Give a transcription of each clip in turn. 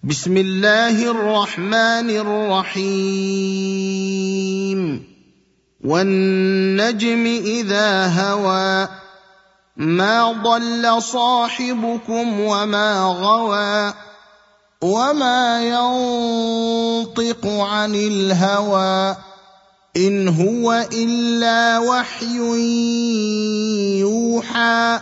بسم الله الرحمن الرحيم والنجم إذا هوى ما ضل صاحبكم وما غوى وما ينطق عن الهوى إن هو إلا وحي يوحى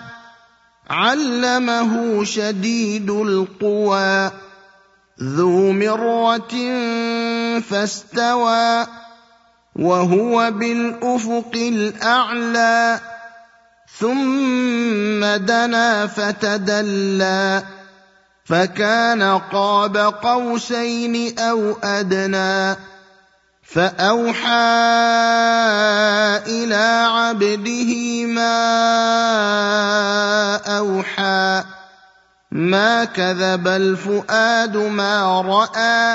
علمه شديد القوى ذو مرة فاستوى وهو بالأفق الأعلى ثم دنا فتدلى فكان قاب قوسين أو أدنى فأوحى إلى عبده ما أوحى ما كذب الفؤاد ما رأى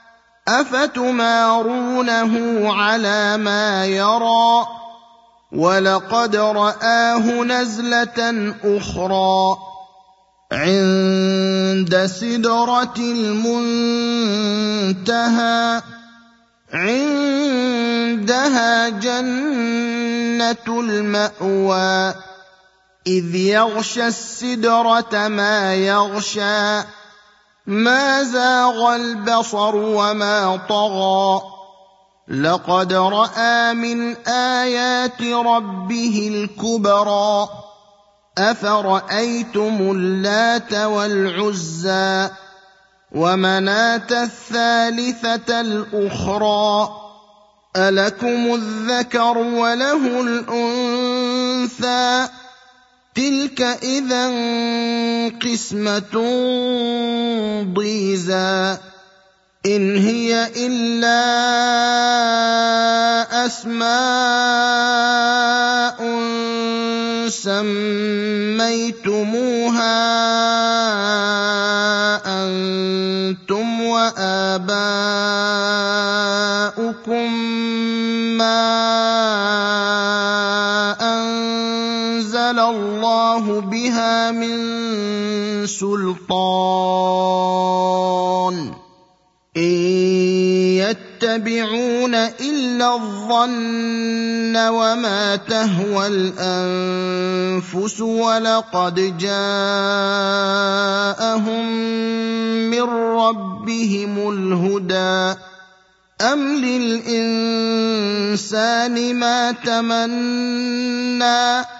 أفتمارونه على ما يرى ولقد رآه نزلة أخرى عند سدرة المنتهى عندها جنة المأوى إذ يغشى السدرة ما يغشى ما زاغ البصر وما طغى لقد رأى من آيات ربه الكبرى أفرأيتم اللات والعزى ومناة الثالثة الأخرى ألكم الذكر وله الأنثى تلك إذا قسمة ضيزى إن هي إلا أسماء سميتموها أنتم وآباؤكم ما أنزل الله بها من سلطان إن يتبعون إلا الظن وما تهوى الأنفس ولقد جاءهم من ربهم الهدى أم للإنسان ما تمنى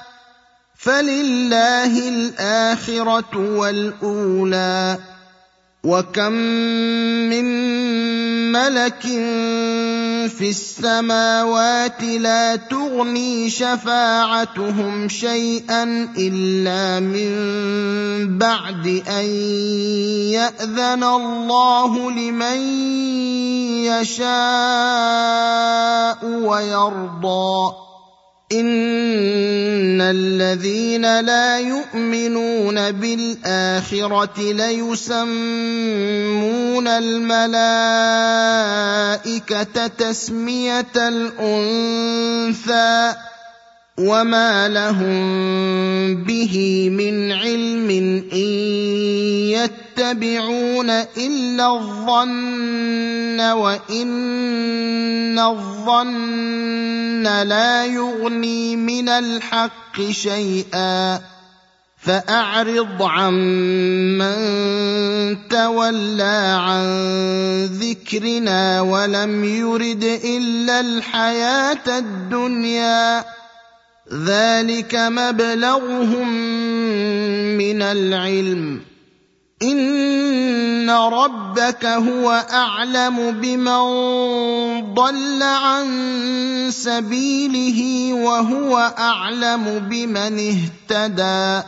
فلله الآخرة والأولى وكم من ملك في السماوات لا تغني شفاعتهم شيئا إلا من بعد أن يأذن الله لمن يشاء ويرضى إن الذين لا يؤمنون بالآخرة ليسمون الملائكة تسمية الأنثى وما لهم به من علم إن يتبعون إلا الظن وإن الظن لا يغني من الحق شيئا فأعرض عمن تولى عن ذكرنا ولم يرد إلا الحياة الدنيا ذلك مبلغهم من العلم إن ربك هو أعلم بمن ضل عن سبيله وهو أعلم بمن اهتدى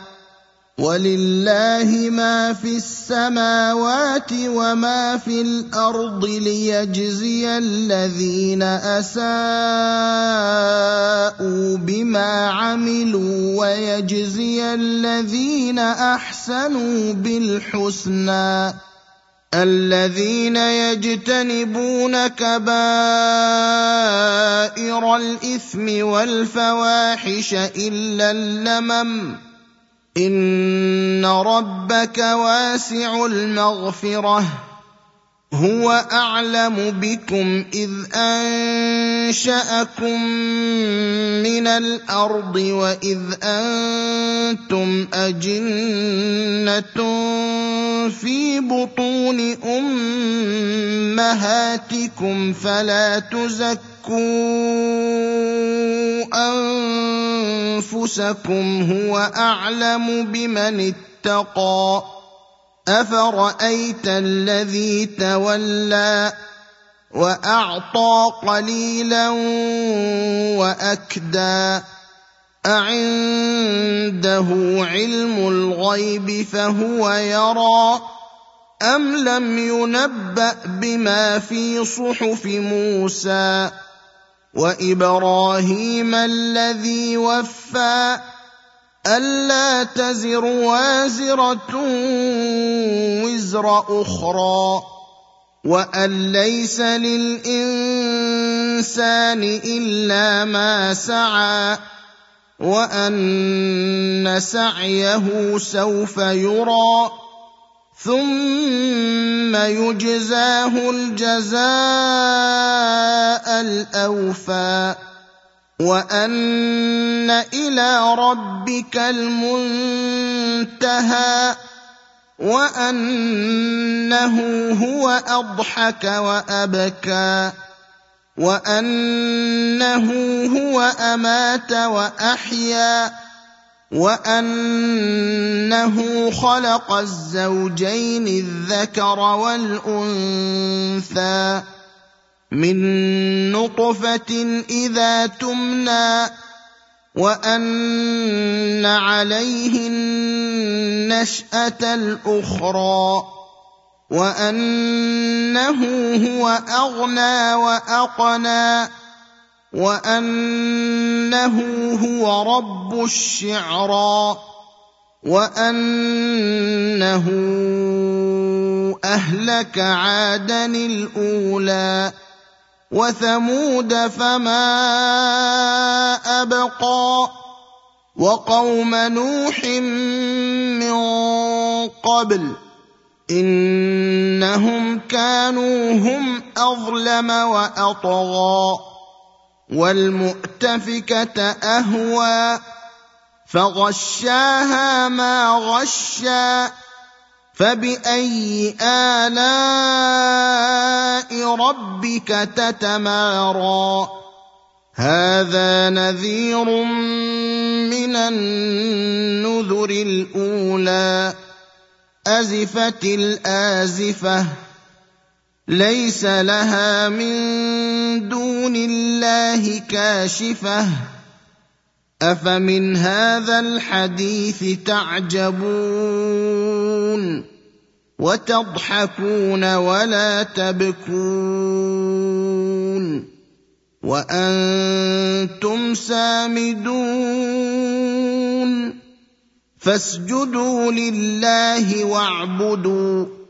ولله ما في السماوات وما في الأرض ليجزي الذين أساءوا بما عملوا ويجزي الذين أحسنوا بالحسنى الذين يجتنبون كبائر الإثم والفواحش إلا اللمم إن ربك واسع المغفرة هو أعلم بكم إذ أنشأكم من الأرض وإذ أنتم أجنة في بطون أمهاتكم فلا تزكوا أنفسكم هو أعلم بمن اتقى أفرأيت الذي تولى وأعطى قليلا وأكدى أعنده علم الغيب فهو يرى أم لم ينبأ بما في صحف موسى وإبراهيم الذي وفى ألا تزر وازرة وزر أخرى وأن ليس للإنسان إلا ما سعى وأن سعيه سوف يرى ثم يجزاه الجزاء الأوفى وأن إلى ربك المنتهى وأنه هو أضحك وأبكى وأنه هو أمات وأحيا وأنه خلق الزوجين الذكر والأنثى من نطفة إذا تمنى وأن عليه النشأة الأخرى وأنه هو أغنى وأقنى وأنه هو رب الشعرى وأنه أهلك عادا الأولى وثمود فما أبقى وقوم نوح من قبل إنهم كانوا هم أظلم وأطغى والمؤتفكة أهوى فغشاها ما غشى فبأي آلاء ربك تتمارى هذا نذير من النذر الأولى أزفت الآزفة ليس لها من دون الله كاشفة أفمن هذا الحديث تعجبون وتضحكون ولا تبكون وأنتم سامدون فاسجدوا لله واعبدوا